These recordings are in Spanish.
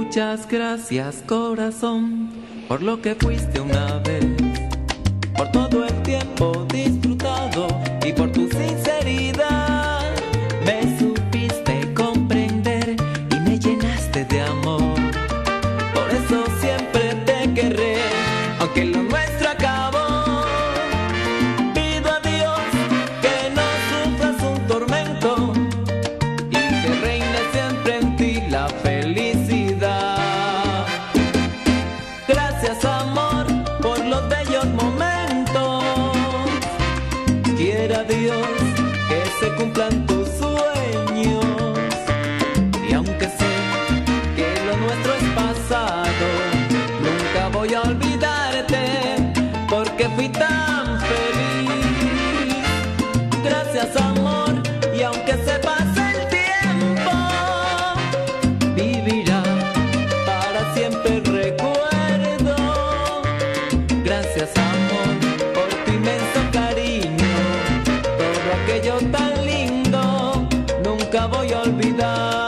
Muchas gracias, corazón, por lo que fuiste una vez, por todo el tiempo disfrutado y por tu sinceridad. Me supiste comprender y me llenaste de amor. Por eso siempre te querré, aunque lo nuestro acabó. Pido a Dios que no sufras un tormento y que reine siempre en ti la felicidad. Gracias, amor, por los bellos momentos. Quiera Dios que se cumplan tus sueños. Y aunque sé que lo nuestro es pasado, nunca voy a olvidarte, porque fui tan feliz. Gracias, amor, y aunque se pase el tiempo, vivirá para siempre el recuerdo. Gracias, amor, por tu inmenso cariño. Todo aquello tan lindo nunca voy a olvidar.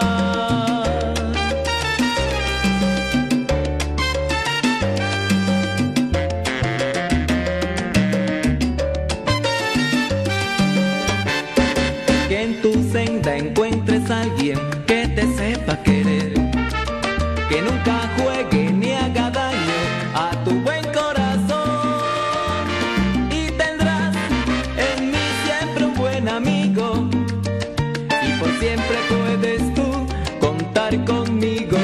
Que en tu senda encuentres a alguien que te sepa querer, que nunca juegue ni haga daño a tu buen corazón. Y tendrás en mí siempre un buen amigo, y por siempre puedes tú contar conmigo.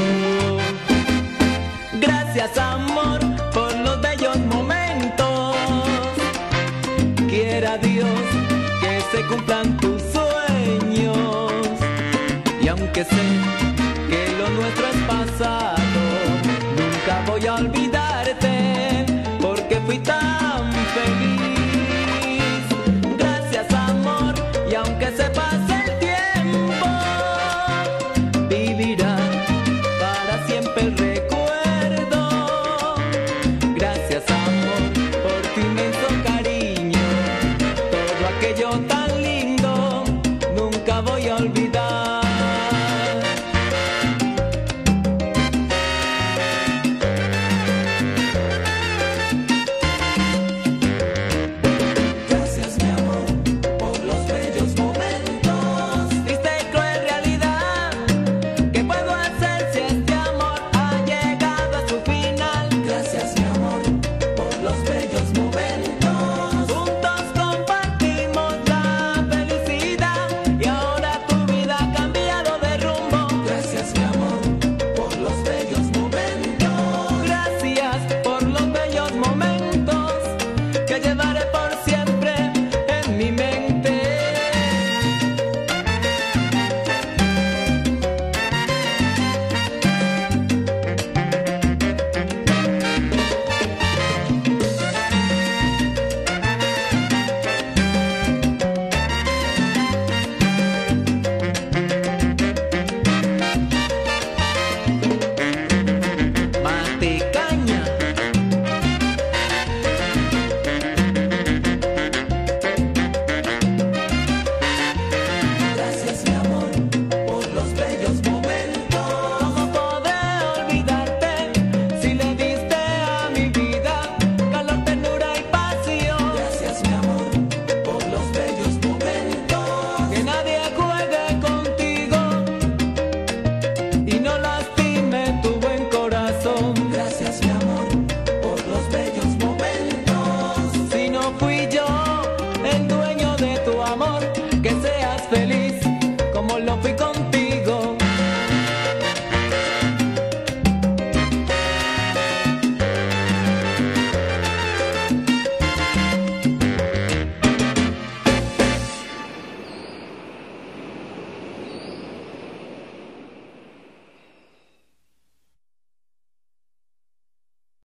Gracias, amor, por los bellos momentos. Quiera Dios que se cumplan tus sueños. Y aunque sé que lo nuestro es pasado,